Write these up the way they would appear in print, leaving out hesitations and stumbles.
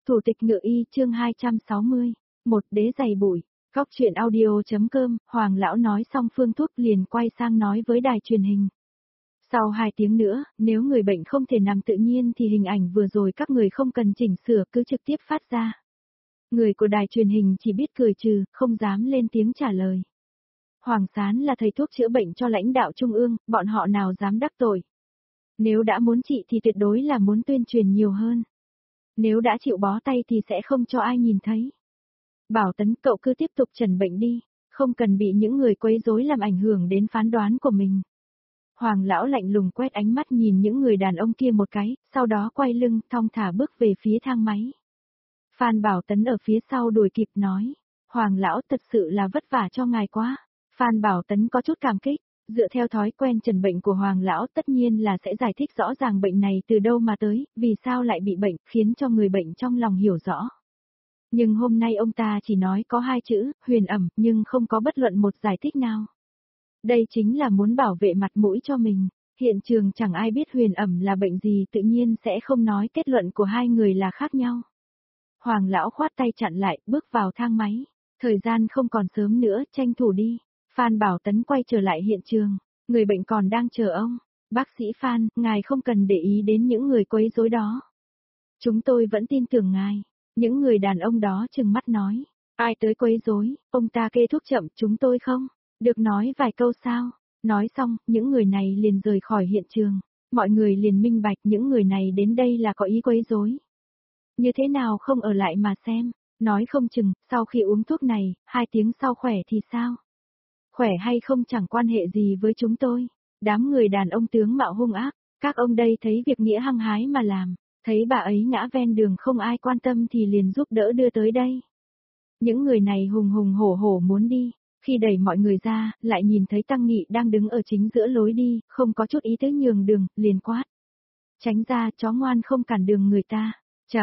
Thủ tịch Ngự Y chương 260, một đế giày bụi. Góc truyện audio.com, Hoàng lão nói xong phương thuốc liền quay sang nói với đài truyền hình. Sau 2 tiếng nữa, nếu người bệnh không thể nằm tự nhiên thì hình ảnh vừa rồi các người không cần chỉnh sửa cứ trực tiếp phát ra. Người của đài truyền hình chỉ biết cười trừ, không dám lên tiếng trả lời. Hoàng Sán là thầy thuốc chữa bệnh cho lãnh đạo trung ương, bọn họ nào dám đắc tội. Nếu đã muốn trị thì tuyệt đối là muốn tuyên truyền nhiều hơn. Nếu đã chịu bó tay thì sẽ không cho ai nhìn thấy. Bảo Tấn, cậu cứ tiếp tục trần bệnh đi, không cần bị những người quấy rối làm ảnh hưởng đến phán đoán của mình. Hoàng lão lạnh lùng quét ánh mắt nhìn những người đàn ông kia một cái, sau đó quay lưng, thong thả bước về phía thang máy. Phan Bảo Tấn ở phía sau đuổi kịp nói, Hoàng lão thật sự là vất vả cho ngài quá. Phan Bảo Tấn có chút cảm kích, dựa theo thói quen trần bệnh của Hoàng lão tất nhiên là sẽ giải thích rõ ràng bệnh này từ đâu mà tới, vì sao lại bị bệnh, khiến cho người bệnh trong lòng hiểu rõ. Nhưng hôm nay ông ta chỉ nói có 2 chữ, huyền ẩm, nhưng không có bất luận một giải thích nào. Đây chính là muốn bảo vệ mặt mũi cho mình, hiện trường chẳng ai biết huyền ẩm là bệnh gì tự nhiên sẽ không nói kết luận của 2 người là khác nhau. Hoàng lão khoát tay chặn lại, bước vào thang máy, thời gian không còn sớm nữa, tranh thủ đi. Phan Bảo Tấn quay trở lại hiện trường, người bệnh còn đang chờ ông. Bác sĩ Phan, ngài không cần để ý đến những người quấy rối đó. Chúng tôi vẫn tin tưởng ngài. Những người đàn ông đó trừng mắt nói, ai tới quấy rối, ông ta kê thuốc chậm, chúng tôi không, được nói vài câu sao. Nói xong, những người này liền rời khỏi hiện trường, mọi người liền minh bạch những người này đến đây là có ý quấy rối. Như thế nào không ở lại mà xem, nói không chừng, sau khi uống thuốc này, 2 tiếng sau khỏe thì sao? Khỏe hay không chẳng quan hệ gì với chúng tôi. Đám người đàn ông tướng mạo hung ác, các ông đây thấy việc nghĩa hăng hái mà làm. Thấy bà ấy ngã ven đường không ai quan tâm thì liền giúp đỡ đưa tới đây. Những người này hùng hùng hổ hổ muốn đi, khi đẩy mọi người ra, lại nhìn thấy Tăng Nghị đang đứng ở chính giữa lối đi, không có chút ý tứ nhường đường, liền quát. Tránh ra, chó ngoan không cản đường người ta.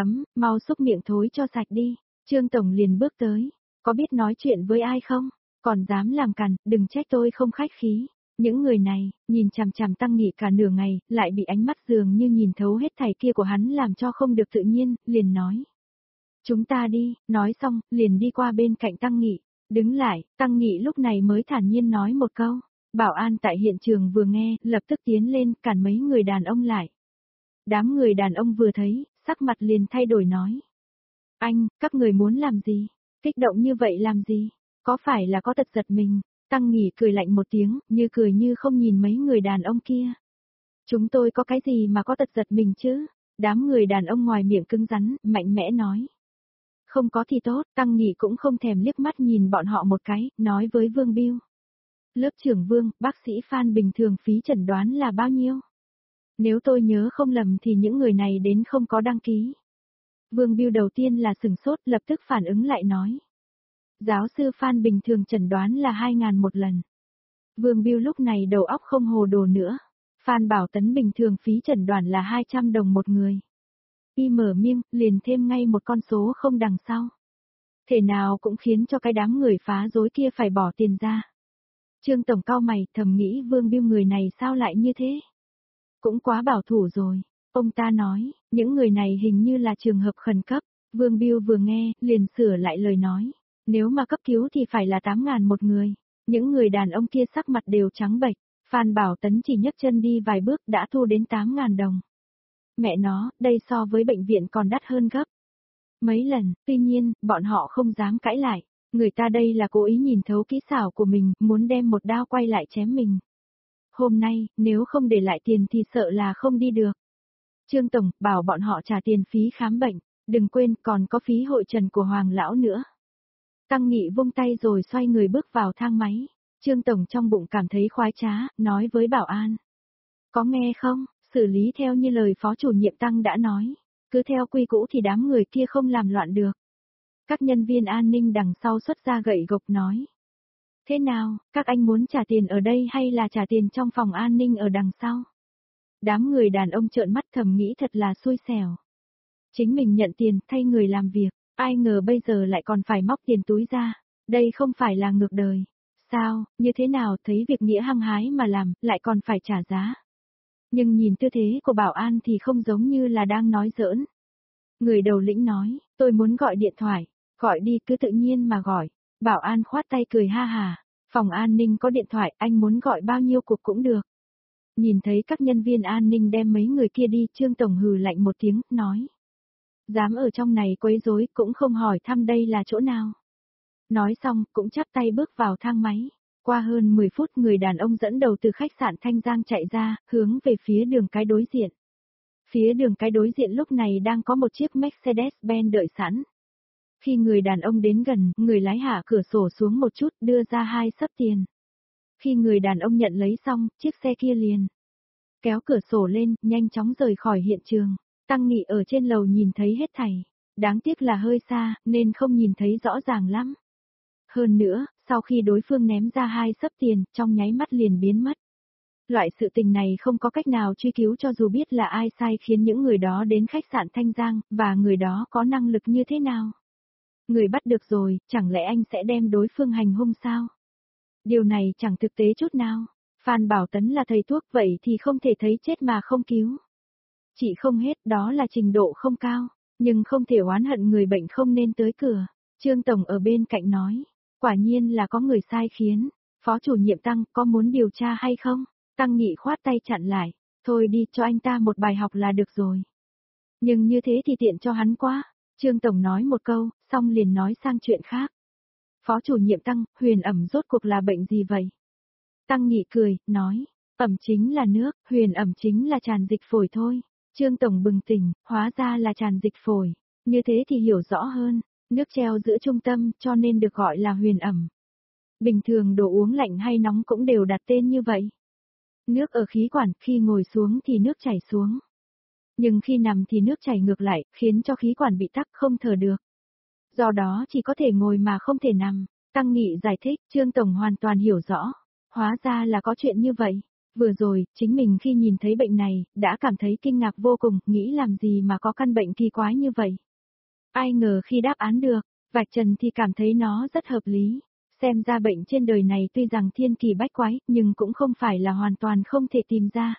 Mau xúc miệng thối cho sạch đi. Trương Tổng liền bước tới, có biết nói chuyện với ai không? Còn dám làm cản, đừng trách tôi không khách khí. Những người này, nhìn chằm chằm Tăng Nghị cả nửa ngày, lại bị ánh mắt dường như nhìn thấu hết thảy kia của hắn làm cho không được tự nhiên, liền nói. Chúng ta đi, nói xong, liền đi qua bên cạnh Tăng Nghị. Đứng lại, Tăng Nghị lúc này mới thản nhiên nói một câu. Bảo an tại hiện trường vừa nghe, lập tức tiến lên, cản mấy người đàn ông lại. Đám người đàn ông vừa thấy, sắc mặt liền thay đổi nói. Anh, các người muốn làm gì? Kích động như vậy làm gì? Có phải là có tật giật mình? Tăng Nghị cười lạnh một tiếng, như cười như không nhìn mấy người đàn ông kia. Chúng tôi có cái gì mà có tật giật mình chứ? Đám người đàn ông ngoài miệng cứng rắn, mạnh mẽ nói. Không có thì tốt, Tăng Nghị cũng không thèm liếc mắt nhìn bọn họ một cái, nói với Vương Biêu. Lớp trưởng Vương, bác sĩ Phan bình thường phí chẩn đoán là bao nhiêu? Nếu tôi nhớ không lầm thì những người này đến không có đăng ký. Vương Biêu đầu tiên là sửng sốt, lập tức phản ứng lại nói. Giáo sư Phan bình thường chẩn đoán là 2.000 một lần. Vương Biêu lúc này đầu óc không hồ đồ nữa. Phan Bảo Tấn bình thường phí chẩn đoán là 200 đồng một người. Y mở miệng, liền thêm ngay một con số không đằng sau. Thể nào cũng khiến cho cái đám người phá rối kia phải bỏ tiền ra. Trương Tổng cau mày, thầm nghĩ Vương Biêu người này sao lại như thế? Cũng quá bảo thủ rồi. Ông ta nói, những người này hình như là trường hợp khẩn cấp. Vương Biêu vừa nghe, liền sửa lại lời nói. Nếu mà cấp cứu thì phải là 8.000 một người. Những người đàn ông kia sắc mặt đều trắng bệch. Phan Bảo Tấn chỉ nhấc chân đi vài bước đã thu đến 8.000 đồng. Mẹ nó, đây so với bệnh viện còn đắt hơn gấp mấy lần, tuy nhiên, bọn họ không dám cãi lại. Người ta đây là cố ý nhìn thấu kỹ xảo của mình, muốn đem một đao quay lại chém mình. Hôm nay, nếu không để lại tiền thì sợ là không đi được. Trương Tổng, bảo bọn họ trả tiền phí khám bệnh, đừng quên còn có phí hội trần của Hoàng Lão nữa. Tăng Nghị vung tay rồi xoay người bước vào thang máy. Trương Tổng trong bụng cảm thấy khoái trá, nói với bảo an. Có nghe không, xử lý theo như lời phó chủ nhiệm Tăng đã nói. Cứ theo quy cũ thì đám người kia không làm loạn được. Các nhân viên an ninh đằng sau xuất ra gậy gộc nói. Thế nào, các anh muốn trả tiền ở đây hay là trả tiền trong phòng an ninh ở đằng sau? Đám người đàn ông trợn mắt thầm nghĩ thật là xui xẻo. Chính mình nhận tiền thay người làm việc, ai ngờ bây giờ lại còn phải móc tiền túi ra. Đây không phải là ngược đời. Sao, như thế nào thấy việc nghĩa hăng hái mà làm, lại còn phải trả giá. Nhưng nhìn tư thế của bảo an thì không giống như là đang nói giỡn. Người đầu lĩnh nói, tôi muốn gọi điện thoại, gọi đi cứ tự nhiên mà gọi. Bảo an khoát tay cười ha hà, phòng an ninh có điện thoại, anh muốn gọi bao nhiêu cuộc cũng được. Nhìn thấy các nhân viên an ninh đem mấy người kia đi, Trương Tổng hừ lạnh một tiếng, nói. Dám ở trong này quấy rối cũng không hỏi thăm đây là chỗ nào. Nói xong, cũng chắp tay bước vào thang máy. Qua hơn 10 phút người đàn ông dẫn đầu từ khách sạn Thanh Giang chạy ra, hướng về phía đường cái đối diện. Phía đường cái đối diện lúc này đang có một chiếc Mercedes-Benz đợi sẵn. Khi người đàn ông đến gần, người lái hạ cửa sổ xuống một chút, đưa ra 2 xấp tiền. Khi người đàn ông nhận lấy xong, chiếc xe kia liền kéo cửa sổ lên, nhanh chóng rời khỏi hiện trường. Tăng Nghị ở trên lầu nhìn thấy hết thảy. Đáng tiếc là hơi xa, nên không nhìn thấy rõ ràng lắm. Hơn nữa, sau khi đối phương ném ra 2 xấp tiền, trong nháy mắt liền biến mất. Loại sự tình này không có cách nào truy cứu cho dù biết là ai sai khiến những người đó đến khách sạn Thanh Giang, và người đó có năng lực như thế nào. Người bắt được rồi, chẳng lẽ anh sẽ đem đối phương hành hung sao? Điều này chẳng thực tế chút nào. Phan Bảo Tấn là thầy thuốc vậy thì không thể thấy chết mà không cứu. Chỉ không hết đó là trình độ không cao, nhưng không thể oán hận người bệnh không nên tới cửa. Trương Tổng ở bên cạnh nói, quả nhiên là có người sai khiến. Phó chủ nhiệm Tăng có muốn điều tra hay không? Tăng Nghị khoát tay chặn lại, thôi đi cho anh ta một bài học là được rồi. Nhưng như thế thì tiện cho hắn quá. Trương Tổng nói một câu, xong liền nói sang chuyện khác. Phó chủ nhiệm Tăng, huyền ẩm rốt cuộc là bệnh gì vậy? Tăng Nghị cười, nói, ẩm chính là nước, huyền ẩm chính là tràn dịch phổi thôi. Trương Tổng bừng tỉnh, hóa ra là tràn dịch phổi. Như thế thì hiểu rõ hơn, nước treo giữa trung tâm cho nên được gọi là huyền ẩm. Bình thường đồ uống lạnh hay nóng cũng đều đặt tên như vậy. Nước ở khí quản, khi ngồi xuống thì nước chảy xuống. Nhưng khi nằm thì nước chảy ngược lại, khiến cho khí quản bị tắc không thở được. Do đó chỉ có thể ngồi mà không thể nằm. Tăng Nghị giải thích, Trương Tổng hoàn toàn hiểu rõ. Hóa ra là có chuyện như vậy. Vừa rồi, chính mình khi nhìn thấy bệnh này, đã cảm thấy kinh ngạc vô cùng, nghĩ làm gì mà có căn bệnh kỳ quái như vậy. Ai ngờ khi đáp án được, vạch trần thì cảm thấy nó rất hợp lý. Xem ra bệnh trên đời này tuy rằng thiên kỳ bách quái, nhưng cũng không phải là hoàn toàn không thể tìm ra.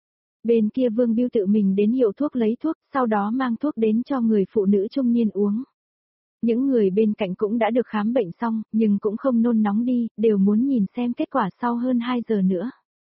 Bên kia Vương Biêu tự mình đến hiệu thuốc lấy thuốc, sau đó mang thuốc đến cho người phụ nữ trung niên uống. Những người bên cạnh cũng đã được khám bệnh xong, nhưng cũng không nôn nóng đi, đều muốn nhìn xem kết quả sau hơn 2 giờ nữa.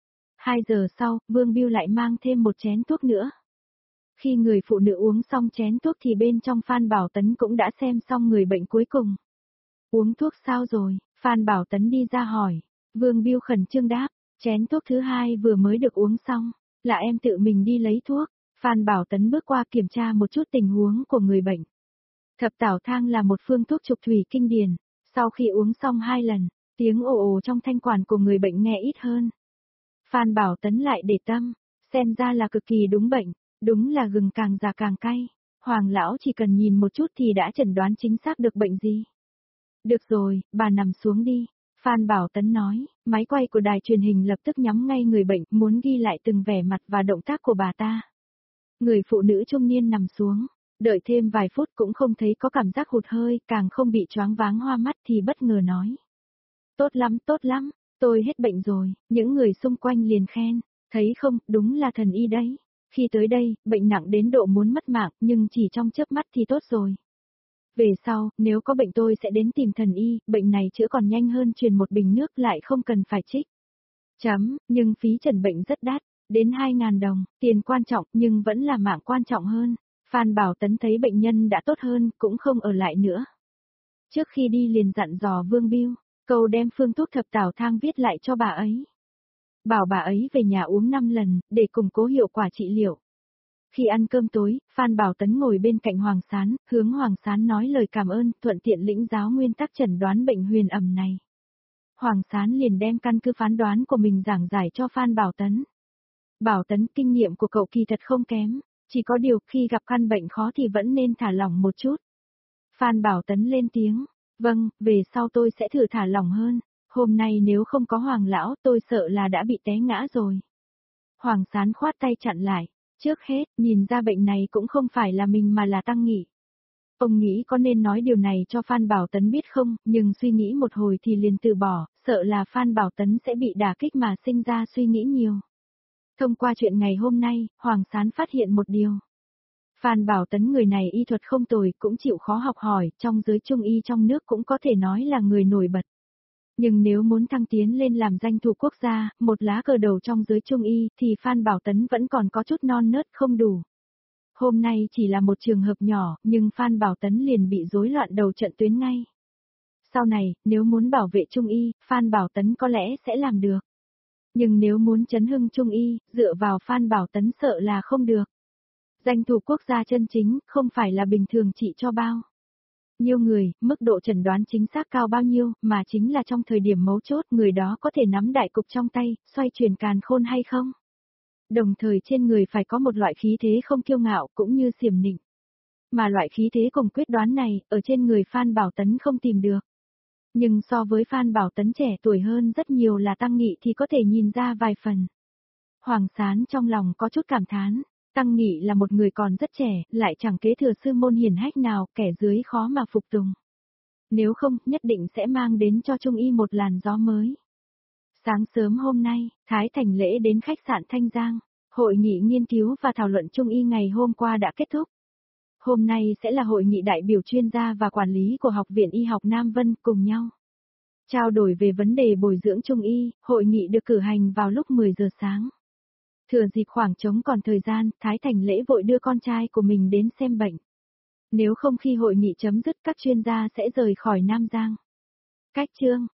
2 giờ sau, Vương Biêu lại mang thêm một chén thuốc nữa. Khi người phụ nữ uống xong chén thuốc thì bên trong Phan Bảo Tấn cũng đã xem xong người bệnh cuối cùng. Uống thuốc sao rồi? Phan Bảo Tấn đi ra hỏi. Vương Biêu khẩn trương đáp, chén thuốc thứ 2 vừa mới được uống xong, là em tự mình đi lấy thuốc. Phan Bảo Tấn bước qua kiểm tra một chút tình huống của người bệnh. Thập Tảo Thang là một phương thuốc trục thủy kinh điển, sau khi uống xong 2 lần, tiếng ồ ồ trong thanh quản của người bệnh nghe ít hơn. Phan Bảo Tấn lại để tâm, xem ra là cực kỳ đúng bệnh, đúng là gừng càng già càng cay. Hoàng lão chỉ cần nhìn một chút thì đã chẩn đoán chính xác được bệnh gì. Được rồi, bà nằm xuống đi. Phan Bảo Tấn nói, máy quay của đài truyền hình lập tức nhắm ngay người bệnh, muốn ghi lại từng vẻ mặt và động tác của bà ta. Người phụ nữ trung niên nằm xuống, đợi thêm vài phút cũng không thấy có cảm giác hụt hơi, càng không bị choáng váng hoa mắt thì bất ngờ nói. Tốt lắm, tôi hết bệnh rồi, những người xung quanh liền khen, thấy không, đúng là thần y đấy. Khi tới đây, bệnh nặng đến độ muốn mất mạng, nhưng chỉ trong chớp mắt thì tốt rồi. Về sau, nếu có bệnh tôi sẽ đến tìm thần y, bệnh này chữa còn nhanh hơn truyền một bình nước lại không cần phải trích. Nhưng phí chẩn bệnh rất đắt, đến 2.000 đồng, tiền quan trọng nhưng vẫn là mạng quan trọng hơn. Phan Bảo Tấn thấy bệnh nhân đã tốt hơn, cũng không ở lại nữa. Trước khi đi liền dặn dò Vương Biêu, cầu đem phương thuốc Thập Tảo Thang viết lại cho bà ấy. Bảo bà ấy về nhà uống 5 lần, để củng cố hiệu quả trị liệu. Khi ăn cơm tối, Phan Bảo Tấn ngồi bên cạnh Hoàng Sán, hướng Hoàng Sán nói lời cảm ơn, thuận tiện lĩnh giáo nguyên tắc chẩn đoán bệnh huyền ẩm này. Hoàng Sán liền đem căn cứ phán đoán của mình giảng giải cho Phan Bảo Tấn. Bảo Tấn, kinh nghiệm của cậu kỳ thật không kém, chỉ có điều khi gặp căn bệnh khó thì vẫn nên thả lỏng một chút. Phan Bảo Tấn lên tiếng, vâng, về sau tôi sẽ thử thả lỏng hơn, hôm nay nếu không có Hoàng lão tôi sợ là đã bị té ngã rồi. Hoàng Sán khoát tay chặn lại, trước hết, nhìn ra bệnh này cũng không phải là mình mà là Tăng Nghị. Ông nghĩ có nên nói điều này cho Phan Bảo Tấn biết không, nhưng suy nghĩ một hồi thì liền từ bỏ, sợ là Phan Bảo Tấn sẽ bị đả kích mà sinh ra suy nghĩ nhiều. Thông qua chuyện ngày hôm nay, Hoàng Sán phát hiện một điều. Phan Bảo Tấn người này y thuật không tồi, cũng chịu khó học hỏi, trong giới trung y trong nước cũng có thể nói là người nổi bật. Nhưng nếu muốn thăng tiến lên làm danh thủ quốc gia, một lá cờ đầu trong giới trung y, thì Phan Bảo Tấn vẫn còn có chút non nớt không đủ. Hôm nay chỉ là một trường hợp nhỏ, nhưng Phan Bảo Tấn liền bị rối loạn đầu trận tuyến ngay. Sau này, nếu muốn bảo vệ trung y, Phan Bảo Tấn có lẽ sẽ làm được. Nhưng nếu muốn chấn hưng trung y, dựa vào Phan Bảo Tấn sợ là không được. Danh thủ quốc gia chân chính, không phải là bình thường trị cho bao nhiêu người, mức độ chẩn đoán chính xác cao bao nhiêu, mà chính là trong thời điểm mấu chốt người đó có thể nắm đại cục trong tay, xoay chuyển càn khôn hay không. Đồng thời trên người phải có một loại khí thế không kiêu ngạo cũng như xiểm nịnh. Mà loại khí thế cùng quyết đoán này, ở trên người Phan Bảo Tấn không tìm được. Nhưng so với Phan Bảo Tấn trẻ tuổi hơn rất nhiều là Tăng Nghị thì có thể nhìn ra vài phần. Hoàng Sán trong lòng có chút cảm thán, Tăng Nghị là một người còn rất trẻ, lại chẳng kế thừa sư môn hiển hách nào, kẻ dưới khó mà phục tùng. Nếu không, nhất định sẽ mang đến cho Trung Y một làn gió mới. Sáng sớm hôm nay, Thái Thành Lễ đến khách sạn Thanh Giang. Hội nghị nghiên cứu và thảo luận Trung Y ngày hôm qua đã kết thúc. Hôm nay sẽ là hội nghị đại biểu chuyên gia và quản lý của Học viện Y học Nam Vân cùng nhau trao đổi về vấn đề bồi dưỡng Trung Y. Hội nghị được cử hành vào lúc 10 giờ sáng. Thừa dịp khoảng trống còn thời gian, Thái Thành Lễ vội đưa con trai của mình đến xem bệnh. Nếu không khi hội nghị chấm dứt các chuyên gia sẽ rời khỏi Nam Giang. Cách chương